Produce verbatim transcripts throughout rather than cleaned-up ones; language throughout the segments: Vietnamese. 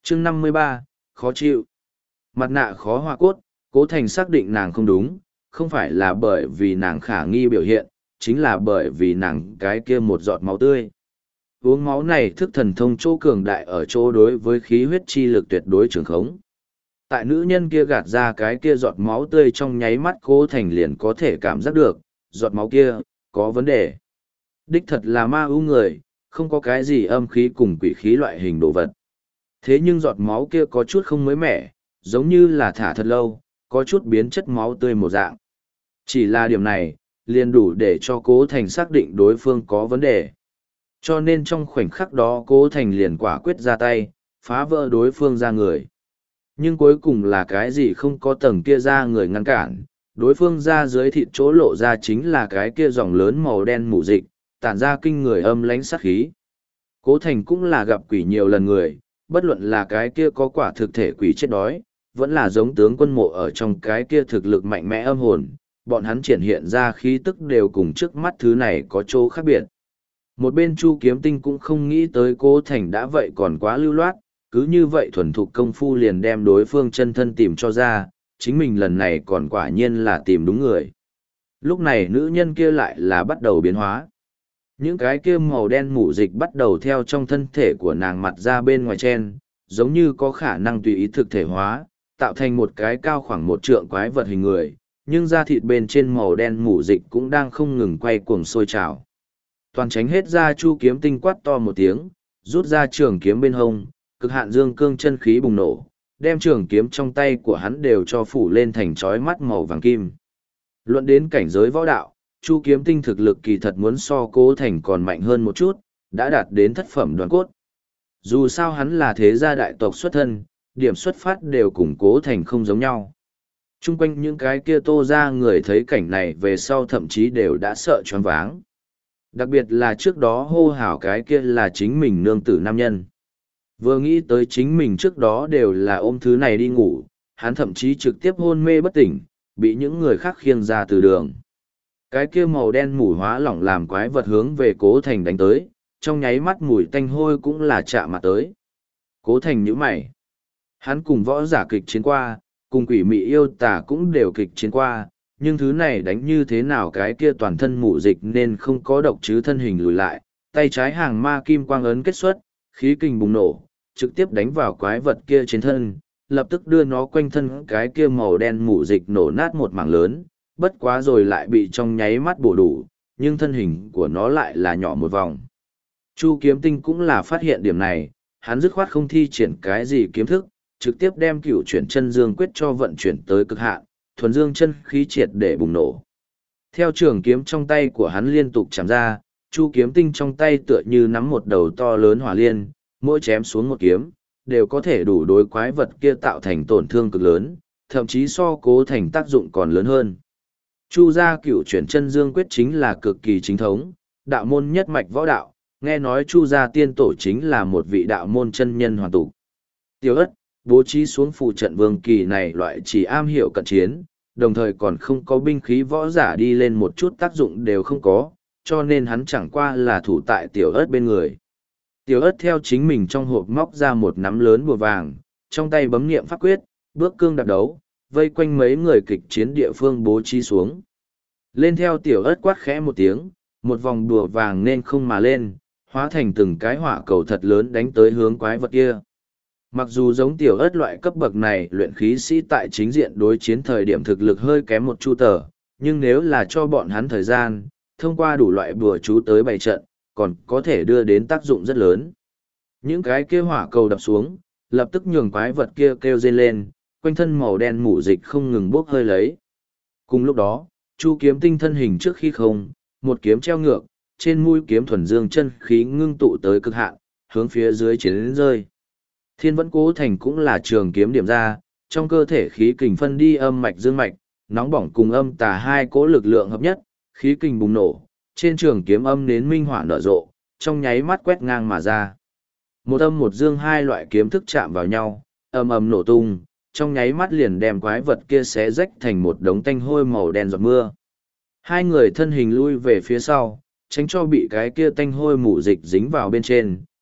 chương năm mươi ba, khó chịu. Mặt nạ khó hoa cốt, Cố Thành xác định nàng không đúng, không phải là bởi vì nàng khả nghi biểu hiện, chính là bởi vì nàng cái kia một giọt máu tươi. Uống máu này thức thần thông chỗ cường đại ở chỗ đối với khí huyết chi lực tuyệt đối trường khống. Tại nữ nhân kia gạt ra cái kia giọt máu tươi trong nháy mắt Cố Thành liền có thể cảm giác được, giọt máu kia, có vấn đề. Đích thật là ma ưu người, không có cái gì âm khí cùng quỷ khí loại hình đồ vật. Thế nhưng giọt máu kia có chút không mới mẻ, giống như là thả thật lâu, có chút biến chất máu tươi một dạng. Chỉ là điểm này, liền đủ để cho Cố Thành xác định đối phương có vấn đề. Cho nên trong khoảnh khắc đó Cố Thành liền quả quyết ra tay, phá vỡ đối phương ra người. Nhưng cuối cùng là cái gì không có tầng kia ra người ngăn cản, đối phương ra dưới thịt chỗ lộ ra chính là cái kia dòng lớn màu đen mù dịch, tản ra kinh người âm lánh sát khí. Cố Thành cũng là gặp quỷ nhiều lần người, bất luận là cái kia có quả thực thể quỷ chết đói, vẫn là giống tướng quân mộ ở trong cái kia thực lực mạnh mẽ âm hồn, bọn hắn triển hiện ra khí tức đều cùng trước mắt thứ này có chỗ khác biệt. Một bên Chu Kiếm Tinh cũng không nghĩ tới Cố Thành đã vậy còn quá lưu loát, cứ như vậy thuần thục công phu liền đem đối phương chân thân tìm cho ra, chính mình lần này còn quả nhiên là tìm đúng người. Lúc này nữ nhân kia lại là bắt đầu biến hóa. Những cái kia màu đen mủ dịch bắt đầu theo trong thân thể của nàng mặt ra bên ngoài chen, giống như có khả năng tùy ý thực thể hóa, tạo thành một cái cao khoảng một trượng quái vật hình người, nhưng da thịt bên trên màu đen mủ dịch cũng đang không ngừng quay cuồng sôi trào. Toàn tránh hết ra Chu Kiếm Tinh quát to một tiếng, rút ra trường kiếm bên hông, cực hạn dương cương chân khí bùng nổ, đem trường kiếm trong tay của hắn đều cho phủ lên thành chói mắt màu vàng kim. Luận đến cảnh giới võ đạo, Chu Kiếm Tinh thực lực kỳ thật muốn so Cố Thành còn mạnh hơn một chút, đã đạt đến thất phẩm đoàn cốt. Dù sao hắn là thế gia đại tộc xuất thân, điểm xuất phát đều cùng Cố Thành không giống nhau. Trung quanh những cái kia Tô ra người thấy cảnh này về sau thậm chí đều đã sợ choáng váng. Đặc biệt là trước đó hô hào cái kia là chính mình nương tử nam nhân. Vừa nghĩ tới chính mình trước đó đều là ôm thứ này đi ngủ, hắn thậm chí trực tiếp hôn mê bất tỉnh, bị những người khác khiêng ra từ đường. Cái kia màu đen mùi hóa lỏng làm quái vật hướng về Cố Thành đánh tới, trong nháy mắt mùi tanh hôi cũng là chạm mặt tới. Cố Thành nhíu mày. Hắn cùng võ giả kịch chiến qua, cùng quỷ mị yêu tà cũng đều kịch chiến qua, nhưng thứ này đánh như thế nào cái kia toàn thân mù dịch nên không có độc chứ thân hình lùi lại, tay trái hàng ma kim quang ấn kết xuất, khí kình bùng nổ, trực tiếp đánh vào quái vật kia trên thân, lập tức đưa nó quanh thân cái kia màu đen mù dịch nổ nát một mảng lớn, bất quá rồi lại bị trong nháy mắt bổ đủ, nhưng thân hình của nó lại là nhỏ một vòng. Chu Kiếm Tinh cũng là phát hiện điểm này, hắn dứt khoát không thi triển cái gì kiếm thức, trực tiếp đem cửu chuyển chân dương quyết cho vận chuyển tới cực hạn, thuần dương chân khí triệt để bùng nổ. Theo trường kiếm trong tay của hắn liên tục chạm ra, Chu Kiếm Tinh trong tay tựa như nắm một đầu to lớn hỏa liên, mỗi chém xuống một kiếm, đều có thể đủ đối quái vật kia tạo thành tổn thương cực lớn, thậm chí so Cố Thành tác dụng còn lớn hơn. Chu gia cửu chuyển chân dương quyết chính là cực kỳ chính thống, đạo môn nhất mạch võ đạo, nghe nói Chu gia tiên tổ chính là một vị đạo môn chân nhân hoàn tục. Tiểu ất, bố trí xuống phù trận vương kỳ này loại chỉ am hiểu cận chiến, đồng thời còn không có binh khí võ giả đi lên một chút tác dụng đều không có, cho nên hắn chẳng qua là thủ tại tiểu ất bên người. Tiểu ất theo chính mình trong hộp móc ra một nắm lớn bùa vàng, trong tay bấm niệm pháp quyết, bước cương đạp đấu, vây quanh mấy người kịch chiến địa phương bố trí xuống. Lên theo tiểu ất quát khẽ một tiếng, một vòng đùa vàng nên không mà lên, hóa thành từng cái hỏa cầu thật lớn đánh tới hướng quái vật kia. Mặc dù giống tiểu ất loại cấp bậc này luyện khí sĩ tại chính diện đối chiến thời điểm thực lực hơi kém một chu tờ, nhưng nếu là cho bọn hắn thời gian, thông qua đủ loại bùa chú tới bày trận, còn có thể đưa đến tác dụng rất lớn. Những cái kia hỏa cầu đập xuống, lập tức nhường quái vật kia kêu rên lên, quanh thân màu đen mủ dịch không ngừng bốc hơi lấy. Cùng lúc đó, Chu Kiếm Tinh thân hình trước khi không, một kiếm treo ngược, trên mũi kiếm thuần dương chân khí ngưng tụ tới cực hạn, hướng phía dưới chiến đến rơi. Thiên Vẫn Cố Thành cũng là trường kiếm điểm ra, trong cơ thể khí kình phân đi âm mạch dương mạch, nóng bỏng cùng âm tà hai cỗ lực lượng hợp nhất, khí kình bùng nổ, trên trường kiếm âm nến minh hỏa nở rộ, trong nháy mắt quét ngang mà ra. Một âm một dương hai loại kiếm thức chạm vào nhau, ầm ầm nổ tung, trong nháy mắt liền đem quái vật kia xé rách thành một đống tanh hôi màu đen giọt mưa. Hai người thân hình lui về phía sau, tránh cho bị cái kia tanh hôi mù dịch dính vào bên trên,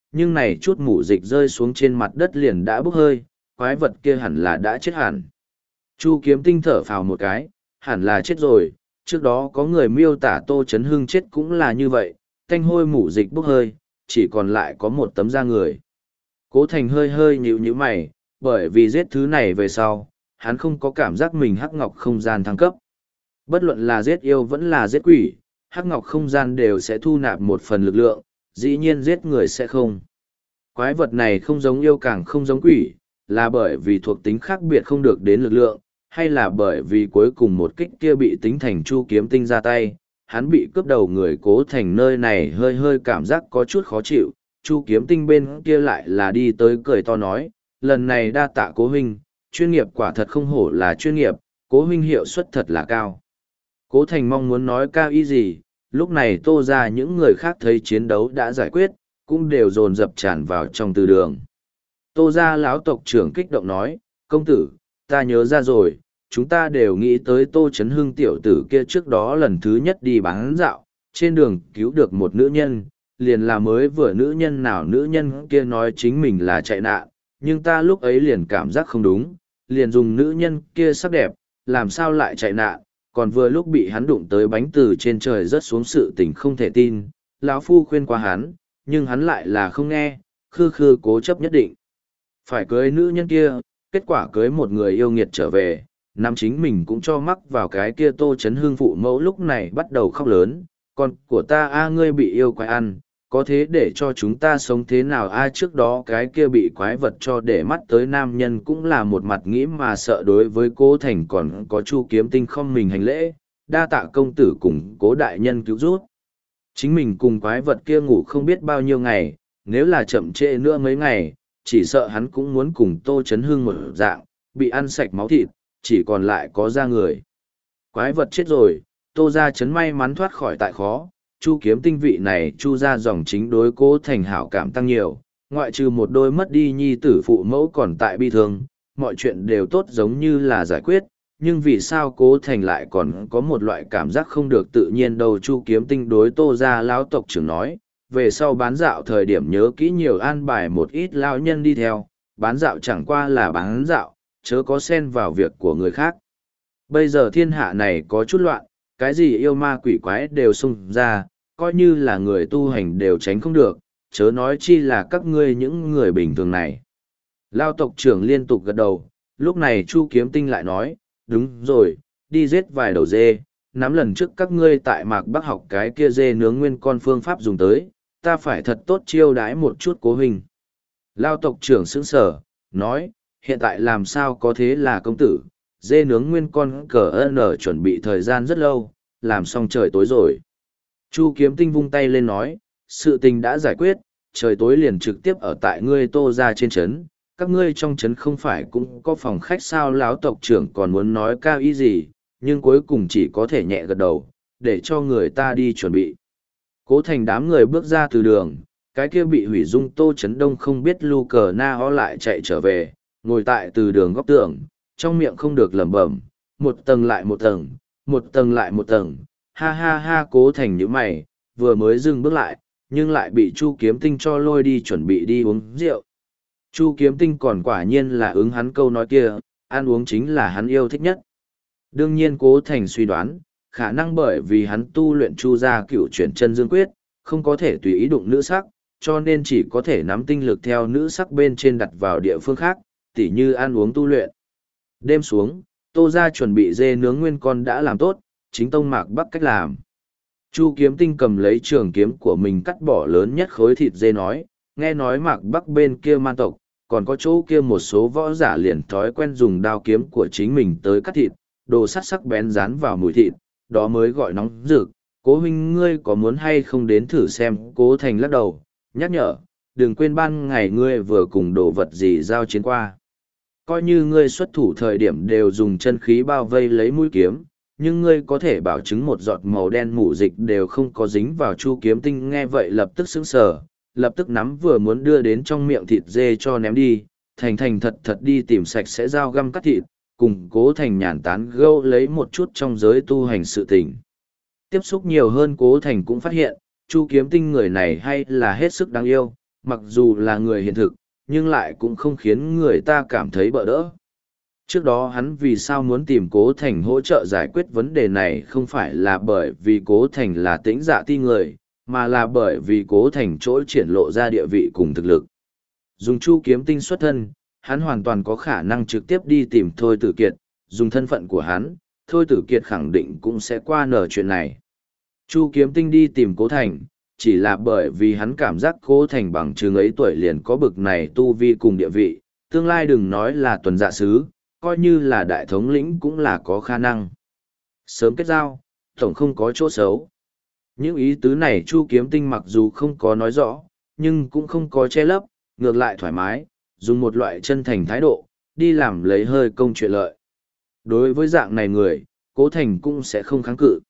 nhưng này chút mủ dịch rơi xuống trên mặt đất liền đã bốc hơi, quái vật kia hẳn là đã chết hẳn. Chu Kiếm Tinh thở phào một cái, hẳn là chết rồi, trước đó có người miêu tả Tô Chấn Hưng chết cũng là như vậy, tanh hôi mủ dịch bốc hơi, chỉ còn lại có một tấm da người. Cố Thành hơi hơi nhíu nhíu mày, bởi vì giết thứ này về sau, hắn không có cảm giác mình hắc ngọc không gian thăng cấp. Bất luận là giết yêu vẫn là giết quỷ, hắc ngọc không gian đều sẽ thu nạp một phần lực lượng, dĩ nhiên giết người sẽ không. Quái vật này không giống yêu càng không giống quỷ, là bởi vì thuộc tính khác biệt không được đến lực lượng, hay là bởi vì cuối cùng một kích kia bị tính thành Chu Kiếm Tinh ra tay, hắn bị cướp đầu người Cố Thành nơi này hơi hơi cảm giác có chút khó chịu, Chu Kiếm Tinh bên kia lại là đi tới cười to nói, lần này đa tạ Cố huynh, chuyên nghiệp quả thật không hổ là chuyên nghiệp, Cố huynh hiệu suất thật là cao. Cố Thành mong muốn nói cao ý gì, lúc này Tô ra những người khác thấy chiến đấu đã giải quyết, cũng đều dồn dập tràn vào trong từ đường. Tô ra lão tộc trưởng kích động nói, công tử, ta nhớ ra rồi, chúng ta đều nghĩ tới Tô Chấn Hưng tiểu tử kia trước đó lần thứ nhất đi bán dạo, trên đường cứu được một nữ nhân, liền là mới vừa nữ nhân nào nữ nhân kia nói chính mình là chạy nạn, nhưng ta lúc ấy liền cảm giác không đúng, liền dùng nữ nhân kia sắc đẹp, làm sao lại chạy nạn, còn vừa lúc bị hắn đụng tới bánh từ trên trời rớt xuống sự tình không thể tin, lão phu khuyên qua hắn, nhưng hắn lại là không nghe, khư khư cố chấp nhất định. Phải cưới nữ nhân kia, kết quả cưới một người yêu nghiệt trở về, nam chính mình cũng cho mắc vào cái kia Tô Chấn Hưng phụ mẫu lúc này bắt đầu khóc lớn, con của ta a ngươi bị yêu quái ăn, có thế để cho chúng ta sống thế nào a trước đó cái kia bị quái vật cho để mắt tới nam nhân cũng là một mặt nghĩ mà sợ đối với Cố Thành còn có Chu Kiếm Tinh không mình hành lễ, đa tạ công tử cùng Cố đại nhân cứu rút. Chính mình cùng quái vật kia ngủ không biết bao nhiêu ngày, nếu là chậm trễ nữa mấy ngày, chỉ sợ hắn cũng muốn cùng Tô Chấn Hưng một dạng, bị ăn sạch máu thịt, chỉ còn lại có da người. Quái vật chết rồi, Tô gia chấn may mắn thoát khỏi tại khó, Chu Kiếm Tinh vị này Chu gia dòng chính đối Cố Thành hảo cảm tăng nhiều, ngoại trừ một đôi mất đi nhi tử phụ mẫu còn tại bi thương, mọi chuyện đều tốt giống như là giải quyết, nhưng vì sao Cố Thành lại còn có một loại cảm giác không được tự nhiên đâu. Chu Kiếm Tinh đối Tô gia lão tộc trưởng nói, về sau bán dạo thời điểm nhớ kỹ nhiều an bài một ít lão nhân đi theo, bán dạo chẳng qua là bán dạo, chớ có xen vào việc của người khác. Bây giờ thiên hạ này có chút loạn, cái gì yêu ma quỷ quái đều xung ra, coi như là người tu hành đều tránh không được, chớ nói chi là các ngươi những người bình thường này. Lao tộc trưởng liên tục gật đầu, lúc này Chu Kiếm Tinh lại nói, đúng rồi, đi giết vài đầu dê, nắm lần trước các ngươi tại Mạc Bắc học cái kia dê nướng nguyên con phương pháp dùng tới, ta phải thật tốt chiêu đãi một chút Cố huynh. Lao tộc trưởng sững sở, nói, hiện tại làm sao có thế là công tử, dê nướng nguyên con cờ nở chuẩn bị thời gian rất lâu, làm xong trời tối rồi. Chu Kiếm Tinh vung tay lên nói, sự tình đã giải quyết, trời tối liền trực tiếp ở tại ngươi Tô ra trên trấn, các ngươi trong trấn không phải cũng có phòng khách sao. Lão tộc trưởng còn muốn nói cao ý gì, nhưng cuối cùng chỉ có thể nhẹ gật đầu, để cho người ta đi chuẩn bị. Cố Thành đám người bước ra từ đường, cái kia bị hủy dung Tô Chấn Đông không biết lu cờ na ho lại chạy trở về, ngồi tại từ đường góc tường, trong miệng không được lẩm bẩm, một tầng lại một tầng, một tầng lại một tầng, ha ha ha. Cố Thành nhíu mày, vừa mới dừng bước lại, nhưng lại bị Chu Kiếm Tinh cho lôi đi chuẩn bị đi uống rượu. Chu Kiếm Tinh còn quả nhiên là ứng hắn câu nói kia, ăn uống chính là hắn yêu thích nhất. Đương nhiên Cố Thành suy đoán, khả năng bởi vì hắn tu luyện Chu gia cửu chuyển chân dương quyết, không có thể tùy ý đụng nữ sắc, cho nên chỉ có thể nắm tinh lực theo nữ sắc bên trên đặt vào địa phương khác, tỉ như ăn uống tu luyện. Đêm xuống, Tô gia chuẩn bị dê nướng nguyên con đã làm tốt, chính tông Mạc Bắc cách làm. Chu Kiếm Tinh cầm lấy trường kiếm của mình cắt bỏ lớn nhất khối thịt dê nói, nghe nói Mạc Bắc bên kia man tộc, còn có chỗ kia một số võ giả liền thói quen dùng đao kiếm của chính mình tới cắt thịt, đồ sắt sắc bén dán vào mùi thịt, đó mới gọi nóng rực. Cố huynh ngươi có muốn hay không đến thử xem. Cố Thành lắc đầu, nhắc nhở, đừng quên ban ngày ngươi vừa cùng đồ vật gì giao chiến qua. Coi như ngươi xuất thủ thời điểm đều dùng chân khí bao vây lấy mũi kiếm, nhưng ngươi có thể bảo chứng một giọt màu đen mủ dịch đều không có dính vào. Chu Kiếm Tinh nghe vậy lập tức sững sờ, lập tức nắm vừa muốn đưa đến trong miệng thịt dê cho ném đi, thành thành thật thật đi tìm sạch sẽ dao găm cắt thịt, cùng Cố Thành nhàn tán gẫu lấy một chút trong giới tu hành sự tình. Tiếp xúc nhiều hơn Cố Thành cũng phát hiện, Chu Kiếm Tinh người này hay là hết sức đáng yêu, mặc dù là người hiện thực, nhưng lại cũng không khiến người ta cảm thấy bỡ đỡ. Trước đó hắn vì sao muốn tìm Cố Thành hỗ trợ giải quyết vấn đề này không phải là bởi vì Cố Thành là tĩnh dạ ti người, mà là bởi vì Cố Thành chỗ triển lộ ra địa vị cùng thực lực. Dùng Chu Kiếm Tinh xuất thân, hắn hoàn toàn có khả năng trực tiếp đi tìm Thôi Tử Kiệt, dùng thân phận của hắn, Thôi Tử Kiệt khẳng định cũng sẽ qua nở chuyện này. Chu Kiếm Tinh đi tìm Cố Thành, chỉ là bởi vì hắn cảm giác Cố Thành bằng chừng ấy tuổi liền có bực này tu vi cùng địa vị, tương lai đừng nói là tuần dạ sứ, coi như là đại thống lĩnh cũng là có khả năng. Sớm kết giao, tổng không có chỗ xấu. Những ý tứ này Chu Kiếm Tinh mặc dù không có nói rõ, nhưng cũng không có che lấp, ngược lại thoải mái, dùng một loại chân thành thái độ, đi làm lấy hơi công chuyện lợi. Đối với dạng này người, Cố Thành cũng sẽ không kháng cự.